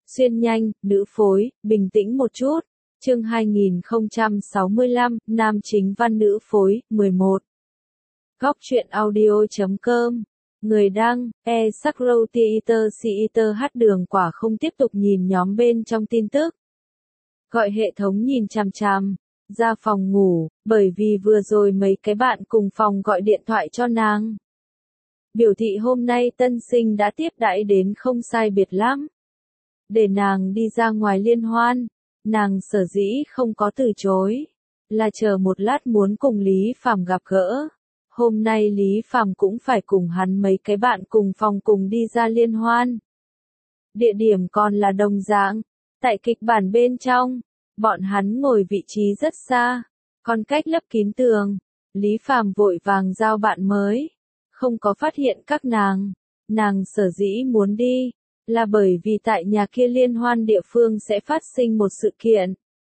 Xuyên nhanh, nữ phối, bình tĩnh một chút. Chương 2065, nam chính văn nữ phối, 11. Góc truyện audio.com. Người đăng, Sakrotheater hát Đường Quả không tiếp tục nhìn nhóm bên trong tin tức. Gọi hệ thống nhìn chằm chằm, ra phòng ngủ, bởi vì vừa rồi mấy cái bạn cùng phòng gọi điện thoại cho nàng. Biểu thị hôm nay tân sinh đã tiếp đãi đến không sai biệt lắm. Để nàng đi ra ngoài liên hoan, nàng sở dĩ không có từ chối, là chờ một lát muốn cùng Lý Phàm gặp gỡ. Hôm nay Lý Phàm cũng phải cùng hắn mấy cái bạn cùng phòng cùng đi ra liên hoan. Địa điểm còn là đồng dạng, tại kịch bản bên trong, bọn hắn ngồi vị trí rất xa, còn cách lấp kín tường. Lý Phàm vội vàng giao bạn mới, không có phát hiện các nàng sở dĩ muốn đi, là bởi vì tại nhà kia liên hoan địa phương sẽ phát sinh một sự kiện.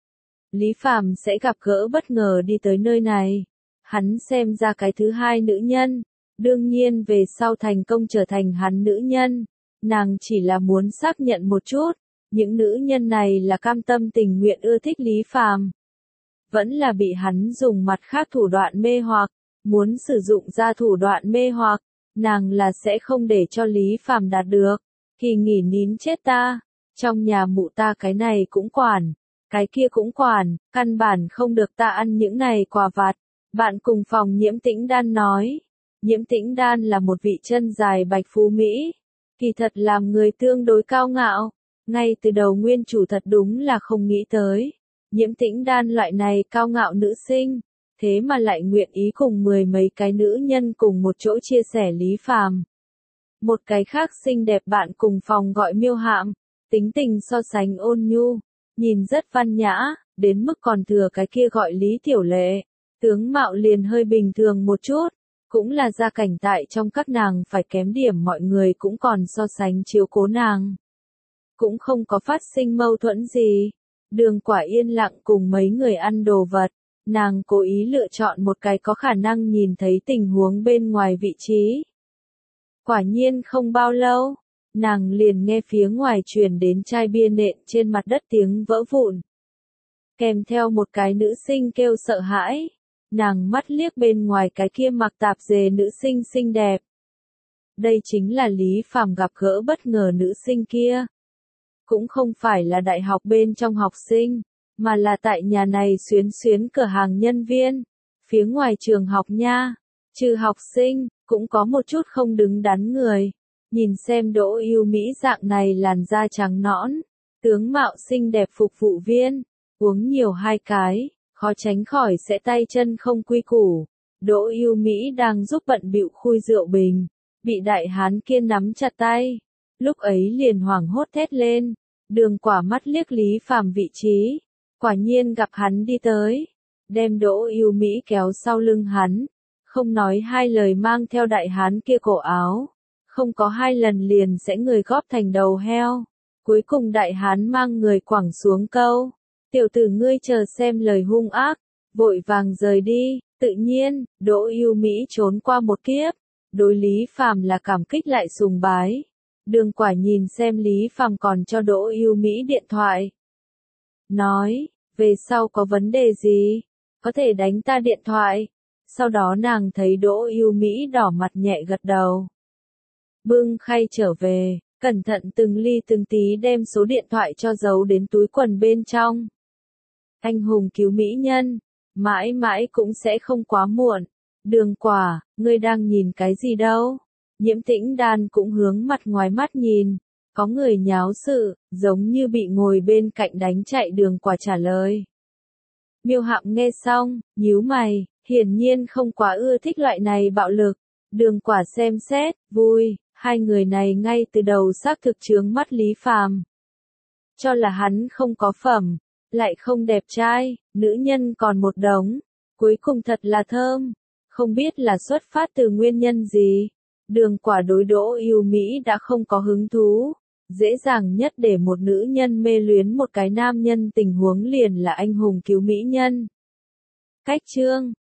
Lý Phàm sẽ gặp gỡ bất ngờ đi tới nơi này. Hắn xem ra cái thứ hai nữ nhân, đương nhiên về sau thành công trở thành hắn nữ nhân. Nàng chỉ là muốn xác nhận một chút, những nữ nhân này là cam tâm tình nguyện ưa thích Lý Phàm, vẫn là bị hắn dùng mặt khác thủ đoạn mê hoặc, muốn sử dụng ra thủ đoạn mê hoặc, nàng là sẽ không để cho Lý Phàm đạt được. Kỳ nghỉ nín chết ta, trong nhà mụ ta cái này cũng quản, cái kia cũng quản, căn bản không được ta ăn những này quà vặt. Bạn cùng phòng Nhiễm Tĩnh Đan nói, Nhiễm Tĩnh Đan là một vị chân dài bạch phú Mỹ, kỳ thật làm người tương đối cao ngạo, ngay từ đầu nguyên chủ thật đúng là không nghĩ tới, Nhiễm Tĩnh Đan loại này cao ngạo nữ sinh, thế mà lại nguyện ý cùng mười mấy cái nữ nhân cùng một chỗ chia sẻ Lý Phàm. Một cái khác xinh đẹp bạn cùng phòng gọi Miêu Hạm, tính tình so sánh ôn nhu, nhìn rất văn nhã, đến mức còn thừa cái kia gọi Lý Tiểu Lệ, tướng mạo liền hơi bình thường một chút, cũng là gia cảnh tại trong các nàng phải kém điểm mọi người cũng còn so sánh chiếu cố nàng. Cũng không có phát sinh mâu thuẫn gì, Đường Quả yên lặng cùng mấy người ăn đồ vật, nàng cố ý lựa chọn một cái có khả năng nhìn thấy tình huống bên ngoài vị trí. Quả nhiên không bao lâu, nàng liền nghe phía ngoài truyền đến chai bia nện trên mặt đất tiếng vỡ vụn. Kèm theo một cái nữ sinh kêu sợ hãi, nàng mắt liếc bên ngoài cái kia mặc tạp dề nữ sinh xinh đẹp. Đây chính là Lý Phàm gặp gỡ bất ngờ nữ sinh kia. Cũng không phải là đại học bên trong học sinh, mà là tại nhà này xuyến cửa hàng nhân viên, phía ngoài trường học nha, trừ học sinh. Cũng có một chút không đứng đắn người, nhìn xem Đỗ Yêu Mỹ dạng này làn da trắng nõn, tướng mạo xinh đẹp phục vụ viên, uống nhiều hai cái, khó tránh khỏi sẽ tay chân không quy củ. Đỗ Yêu Mỹ đang giúp bận bịu khui rượu bình, bị đại hán kia nắm chặt tay, lúc ấy liền hoảng hốt thét lên, Đường Quả mắt liếc Lý Phàm vị trí, quả nhiên gặp hắn đi tới, đem Đỗ Yêu Mỹ kéo sau lưng hắn. Không nói hai lời mang theo đại hán kia cổ áo, không có hai lần liền sẽ người góp thành đầu heo. Cuối cùng đại hán mang người quẳng xuống câu, tiểu tử ngươi chờ xem lời hung ác, vội vàng rời đi. Tự nhiên, Đỗ Yêu Mỹ trốn qua một kiếp, đối Lý Phàm là cảm kích lại sùng bái. Đường Quả nhìn xem Lý Phàm còn cho Đỗ Yêu Mỹ điện thoại, nói, về sau có vấn đề gì, có thể đánh ta điện thoại. Sau đó nàng thấy Đỗ Yêu Mỹ đỏ mặt nhẹ gật đầu. Bưng khay trở về, cẩn thận từng ly từng tí đem số điện thoại cho giấu đến túi quần bên trong. Anh hùng cứu mỹ nhân, mãi mãi cũng sẽ không quá muộn. Đường Quả, ngươi đang nhìn cái gì đâu? Nhiễm Tĩnh Đan cũng hướng mặt ngoài mắt nhìn, có người nháo sự, giống như bị ngồi bên cạnh đánh chạy. Đường Quả trả lời. Miêu Hạm nghe xong, nhíu mày. Hiển nhiên không quá ưa thích loại này bạo lực. Đường Quả xem xét, vui, hai người này ngay từ đầu xác thực chướng mắt Lý Phàm. Cho là hắn không có phẩm, lại không đẹp trai, nữ nhân còn một đống, cuối cùng thật là thơm. Không biết là xuất phát từ nguyên nhân gì, Đường Quả đối Đỗ Yêu Mỹ đã không có hứng thú. Dễ dàng nhất để một nữ nhân mê luyến một cái nam nhân tình huống liền là anh hùng cứu mỹ nhân. Cách chương